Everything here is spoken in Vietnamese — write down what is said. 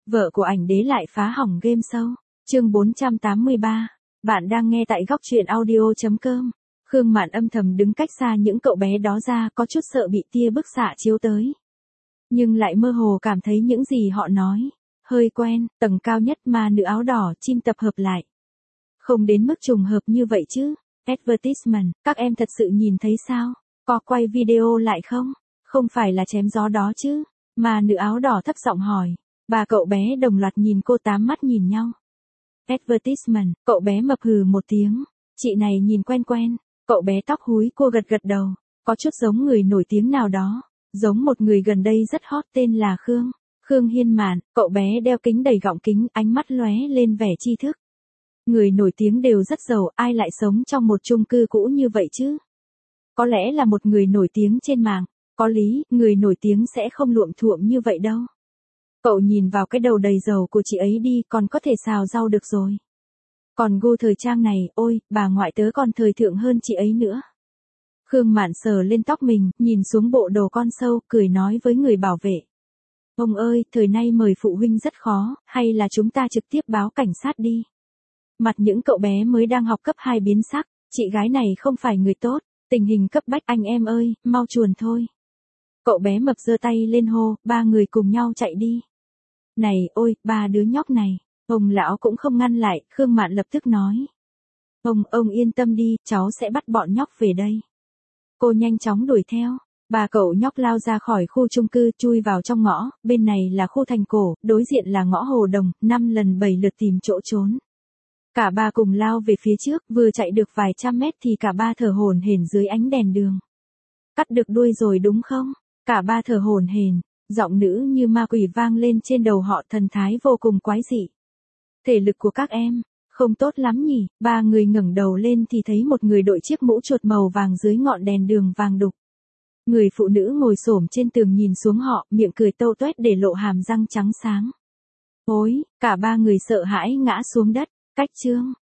Vợ của ảnh đế lại phá hỏng game show. Chương 483. Bạn đang nghe tại góc truyện audio.com. Khương Mạn âm thầm đứng cách xa những cậu bé đó ra, có chút sợ bị tia bức xạ chiếu tới. Nhưng lại mơ hồ cảm thấy những gì họ nói hơi quen. Tầng cao nhất ma nữ áo đỏ chim tập hợp lại. Không đến mức trùng hợp như vậy chứ. Advertisement, các em thật sự nhìn thấy sao? Có quay video lại không? Không phải là chém gió đó chứ? Ma nữ áo đỏ thấp giọng hỏi. Ba cậu bé đồng loạt nhìn cô, tám mắt nhìn nhau. Advertisement, cậu bé mập hừ một tiếng. Chị này nhìn quen quen. Cậu bé tóc húi cô gật gật đầu. Có chút giống người nổi tiếng nào đó. Giống một người gần đây rất hot tên là Khương Hiên Mạn. Cậu bé đeo kính đầy gọng kính, ánh mắt lóe lên vẻ tri thức. Người nổi tiếng đều rất giàu, ai lại sống trong một chung cư cũ như vậy chứ? Có lẽ là một người nổi tiếng trên mạng. Có lý, người nổi tiếng sẽ không luộm thuộm như vậy đâu. Cậu nhìn vào cái đầu đầy dầu của chị ấy đi, còn có thể xào rau được rồi. Còn gu thời trang này, ôi, bà ngoại tớ còn thời thượng hơn chị ấy nữa. Khương Mạn sờ lên tóc mình, nhìn xuống bộ đồ con sâu, cười nói với người bảo vệ. Ông ơi, thời nay mời phụ huynh rất khó, hay là chúng ta trực tiếp báo cảnh sát đi. Mặt những cậu bé mới đang học cấp 2 biến sắc, chị gái này không phải người tốt, tình hình cấp bách anh em ơi, mau chuồn thôi. Cậu bé mập giơ tay lên hô, ba người cùng nhau chạy đi. Này, ôi, ba đứa nhóc này. Ông lão cũng không ngăn lại, Khương Mạn lập tức nói. Ông yên tâm đi, cháu sẽ bắt bọn nhóc về đây. Cô nhanh chóng đuổi theo. Ba cậu nhóc lao ra khỏi khu chung cư, chui vào trong ngõ, bên này là khu thành cổ, đối diện là ngõ Hồ Đồng, 5 lần 7 lượt tìm chỗ trốn. Cả ba cùng lao về phía trước, vừa chạy được vài trăm mét thì cả ba thở hổn hển dưới ánh đèn đường. Cắt được đuôi rồi đúng không? Cả ba thở hổn hển, giọng nữ như ma quỷ vang lên trên đầu họ, thần thái vô cùng quái dị. Thể lực của các em không tốt lắm nhỉ? Ba người ngẩng đầu lên thì thấy một người đội chiếc mũ chuột màu vàng dưới ngọn đèn đường vàng đục. Người phụ nữ ngồi xổm trên tường nhìn xuống họ, miệng cười tâu toét để lộ hàm răng trắng sáng. Ôi, cả ba người sợ hãi ngã xuống đất. Cách chương